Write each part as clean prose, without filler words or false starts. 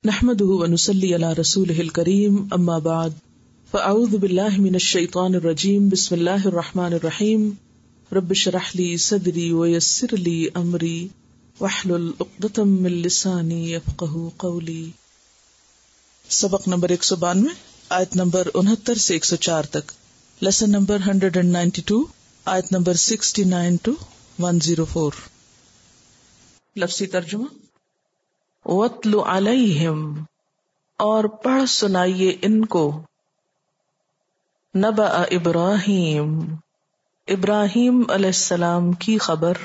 نحمده ونصلي على رسوله الكريم اما بعد فاعوذ بالله من الشيطان الرجيم بسم الله الرحمن الرحيم رب اشرح لي صدري ويسر لي امري واحلل عقدة من لساني يفقهوا قولي. سبق نمبر 192 آیت نمبر 69 سے 104 تک. لیسن نمبر 192 آیت نمبر 69 to 104. لفظی ترجمہ. وَاتْلُ عَلَيْهِمْ اور پڑھ سنائیے ان کو نبأ ابراہیم ابراہیم علیہ السلام کی خبر.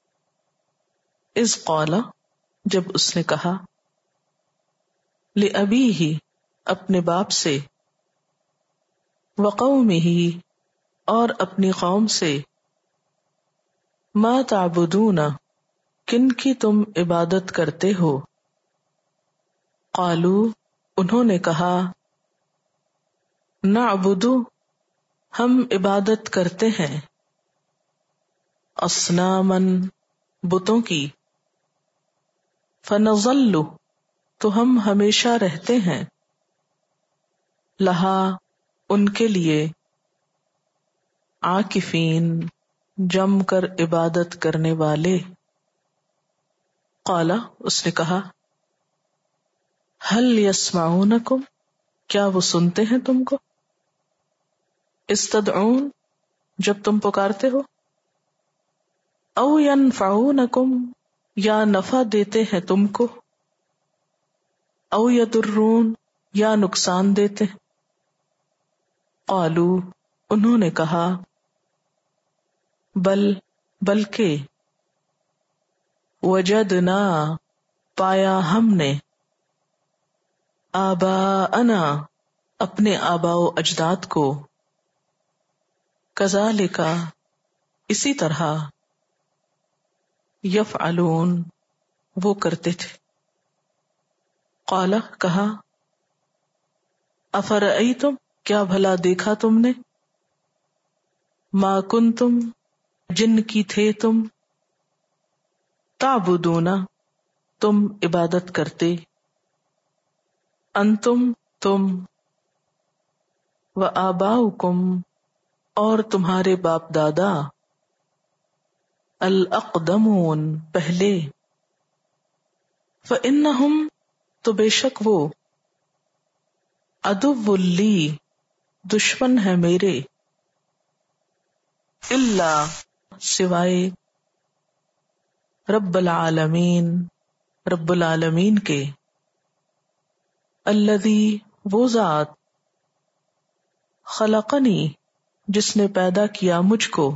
اذ قال جب اس نے کہا لأبیہ اپنے باپ سے وقومہ اور اپنی قوم سے ما تعبدون کن کی تم عبادت کرتے ہو. قالو انہوں نے کہا نعبد ہم عبادت کرتے ہیں اصناما بتوں کی فنظل تو ہم ہمیشہ رہتے ہیں لہا ان کے لیے عاکفین جم کر عبادت کرنے والے. قالا اس نے کہا هل يسمعونکم کیا وہ سنتے ہیں تم کو استدعون جب تم پکارتے ہو او ينفعونکم یا نفع دیتے ہیں تم کو او یضرون یا نقصان دیتے ہیں. قالو انہوں نے کہا بلکہ وجدنا پایا ہم نے آباءنا اپنے آباء و اجداد کو کذالک اسی طرح یفعلون وہ کرتے تھے. قال کہا افرأیتم کیا بھلا دیکھا تم نے ما کنتم جن کی تھے تم تعبدون تم عبادت کرتے انتم تم و آباؤکم اور تمہارے باپ دادا الاقدمون پہلے فإنہم تو بے شک وہ عدو لی دشمن ہے میرے الا سوائے رب العالمین کے الذی وہ ذات خلقنی جس نے پیدا کیا مجھ کو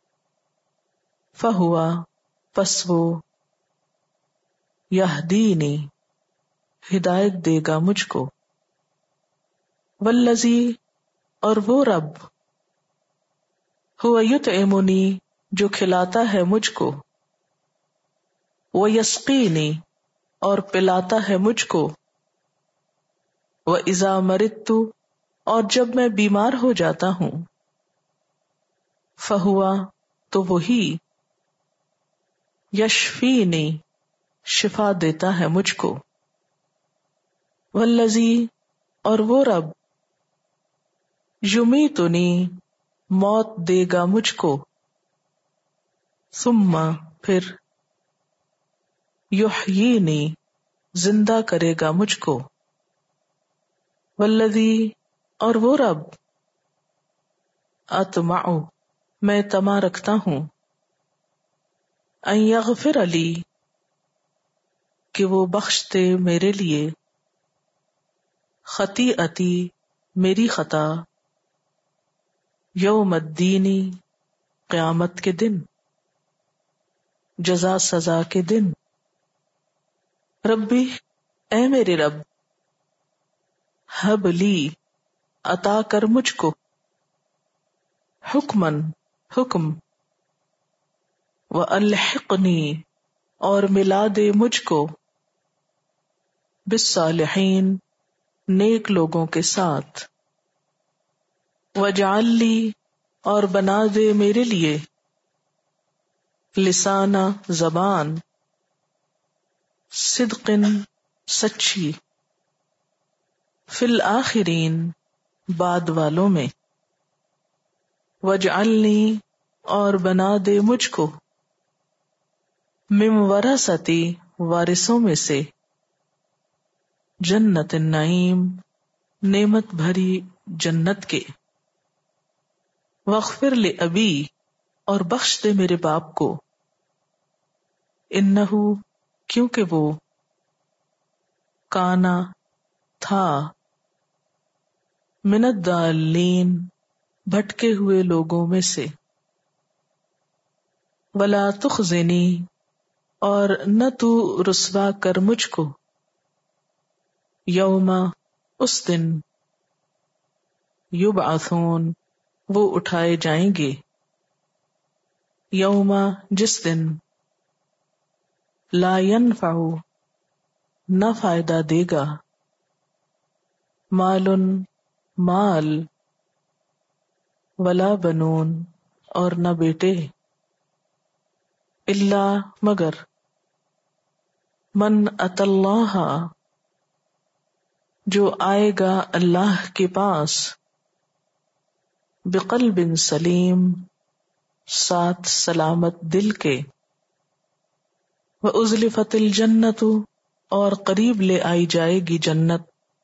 فہوا پس وہ یہدینی ہدایت دے گا مجھ کو والذی اور وہ رب ہوا یطعمنی جو کھلاتا ہے مجھ کو ویسقینی اور پلاتا ہے مجھ کو وَإِذَا مَرِضْتُ اور جب میں بیمار ہو جاتا ہوں فَهُوَ تو وہی یشفینی شفا دیتا ہے مجھ کو وَالَّذِي اور وہ رب یمیتنی موت دے گا مجھ کو ثم پھر یحیینی زندہ کرے گا مجھ کو والذی اور وہ رب اطمع میں طمع رکھتا ہوں ان یغفر لی کہ وہ بخش دے میرے لیے خطیئتی میری خطا یوم الدین قیامت کے دن جزا سزا کے دن. ربی اے میرے رب حب لی عطا کر مجھ کو حکمن حکم والحقنی اور ملا دے مجھ کو بالصالحین نیک لوگوں کے ساتھ وجعل لی اور بنا دے میرے لیے لسانہ زبان صدق سچی فی الآخرین بعد والوں میں، وجعلنی اور بنا دے مجھ کو، من ورثتی وارثوں میں سے، جنت النعیم نعمت بھری جنت کے، واغفر لأبی اور بخش دے میرے باپ کو، انہو کیونکہ وہ، کانا تھا، من الضالین بھٹکے ہوئے لوگوں میں سے، ولا تخزنی اور نہ تو رسوا کر مجھ کو، یوم اس دن، یبعثون وہ اٹھائے جائیں گے، یوم جس دن، لا ینفع نہ فائدہ دے گا، مال مال، ولا بنون اور نہ بیٹے، الا مگر، من اتی اللہ جو آئے گا اللہ کے پاس، بقلب سلیم ساتھ سلامت دل کے، وازلفت الجنت اور قریب لے آئی جائے گی جنت،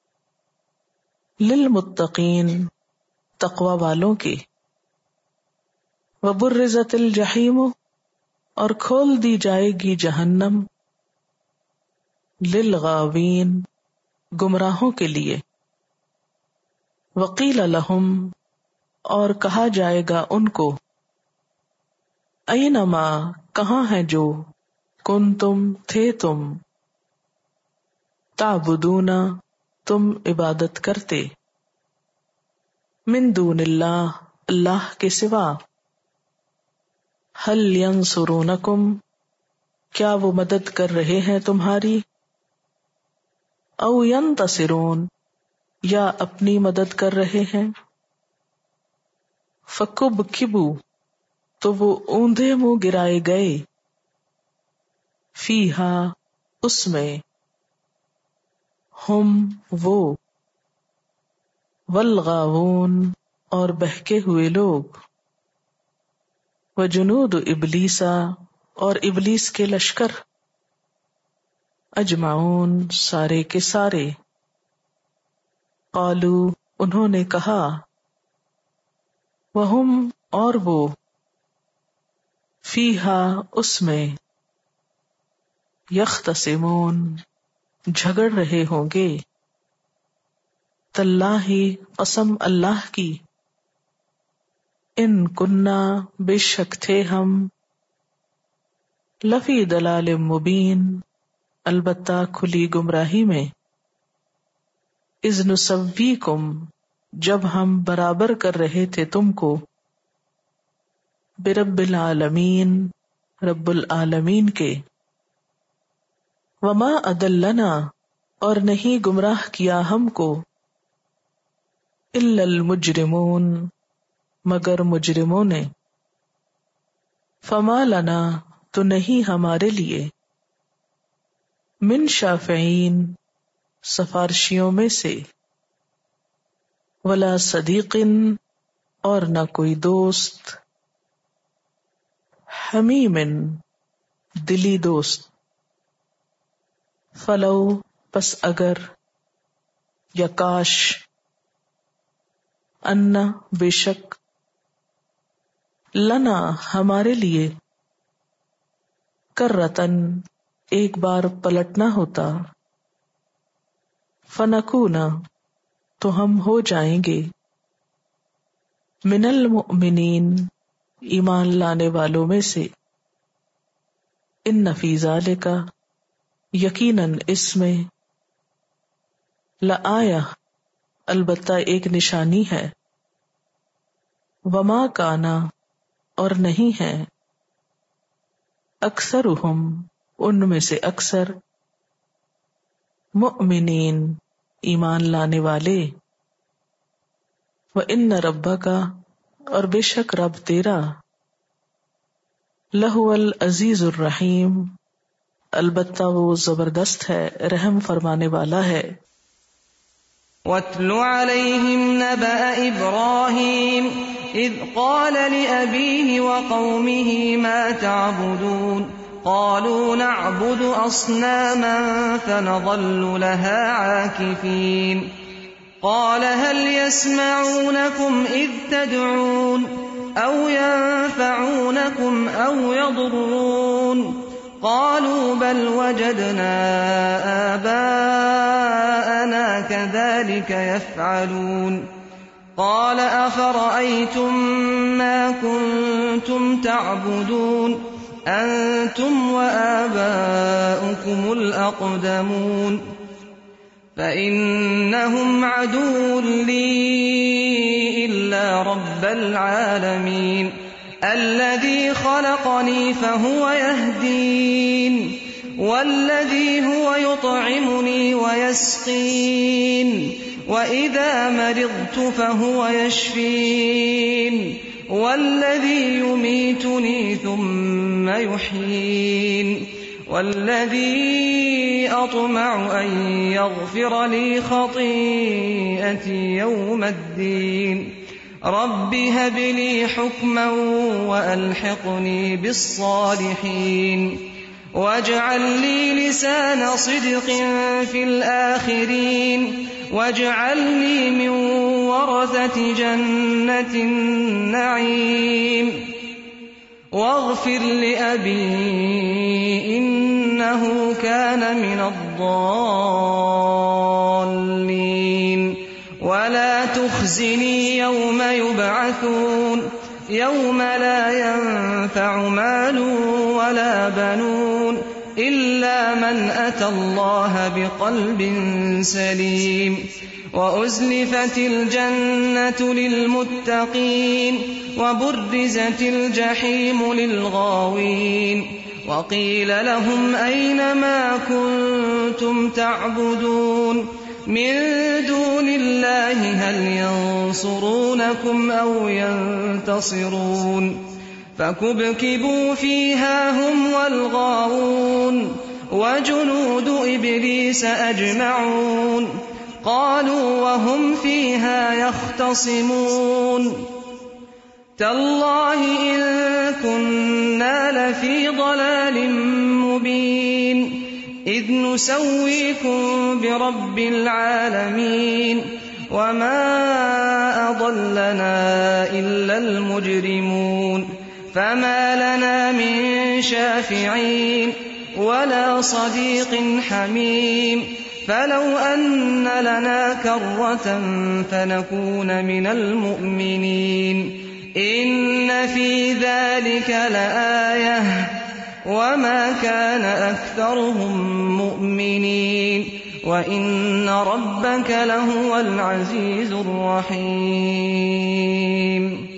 للمتقین تقوی والوں کے، وبرزت الجحیم اور کھول دی جائے گی جہنم، للغاوین گمراہوں کے لیے، وقیل لہم اور کہا جائے گا ان کو، اینما کہاں ہے جو، کنتم تھے تم، تعبدون تم عبادت کرتے، من دون اللہ اللہ کے سوا، هل ینصرونکم کیا وہ مدد کر رہے ہیں تمہاری، او ینتصرون یا اپنی مدد کر رہے ہیں، فکبکبوا تو وہ اوندھے منہ گرائے گئے، فیہا اس میں، ہم وہ، والغاوون اور بہکے ہوئے لوگ، وجنود ابلیس اور ابلیس کے لشکر، اجمعون سارے کے سارے، قالو انہوں نے کہا، وہم اور وہ، فیہا اس میں، یختصمون جھگڑ رہے ہوں گے، تاللہ قسم اللہ کی، ان کننا بے شک تھے ہم، لفی ضلال مبین البتہ کھلی گمراہی میں، اذ نسویکم جب ہم برابر کر رہے تھے تم کو، برب العالمین رب العالمین کے، وما اضلنا اور نہیں گمراہ کیا ہم کو، الا المجرمون مگر مجرموں نے، فما لنا تو نہیں ہمارے لیے، من شافعین سفارشیوں میں سے، ولا صدیق اور نہ کوئی دوست، حمیم دلی دوست، فلو پس اگر، یا کاش، ان بے شک، لنا ہمارے لیے، کرتن ایک بار پلٹنا ہوتا، فنکونا تو ہم ہو جائیں گے، من المؤمنین ایمان لانے والوں میں سے، ان فی ذالک یقیناً اس میں، لآیہ البتہ ایک نشانی ہے، وما کانا اور نہیں ہے، اکثرہم ان میں سے اکثر، مؤمنین ایمان لانے والے، وَإِنَّ رَبَّكَ اور بے شک رب تیرا، لَهُوَ الْعَزِيزُ الرَّحِيمُ البتہ وہ زبردست ہے رحم فرمانے والا ہے، واتل عليهم نبأ إبراهيم إذ قال لأبيه وقومه ما تعبدون قالوا نعبد أصناما فنظل لها عاكفين قال هل يسمعونكم إذ تدعون أو ينفعونكم أو يضرون قالوا بل وجدنا آباءنا كذلك يفعلون قال أفرأيتم ما كنتم تعبدون أنتم وآباؤكم الأقدمون فإنهم عدو لي إلا رب العالمين الذي خلقني فهو يهدين والذي هو يطعمني ويسقين وإذا مرضت فهو يشفين والذي يميتني ثم يحيين والذي أطمع أن يغفر لي خطيئتي يوم الدين رب هب لي حكما وألحقني بالصالحين واجعل لي لسان صدق في الآخرين واجعلني من ورثة جنة النعيم واغفر لأبي إنه كان من الضالين ولا تخزني يوم يبعثون يوم لا ينفع مال ولا بنون إلا من أتى الله بقلب سليم وأزلفت الجنة للمتقين وبرزت الجحيم للغاوين وقيل لهم أين ما كنتم تعبدون من دون الله هل ينصرونكم أو ينتصرون فكبكبوا فيها هم والغاوون وجنود إبليس أجمعون قالوا وهم فيها يختصمون تالله إن كنا لفي ضلال مبين إذ نسويكم برب العالمين وما أضلنا إلا المجرمون فما لنا من شافعين ولا صديق حميم فلو أن لنا كرة فنكون من المؤمنين إن في ذلك لآية وما كان أكثرهم مؤمنين وإن ربك لهو العزيز الرحيم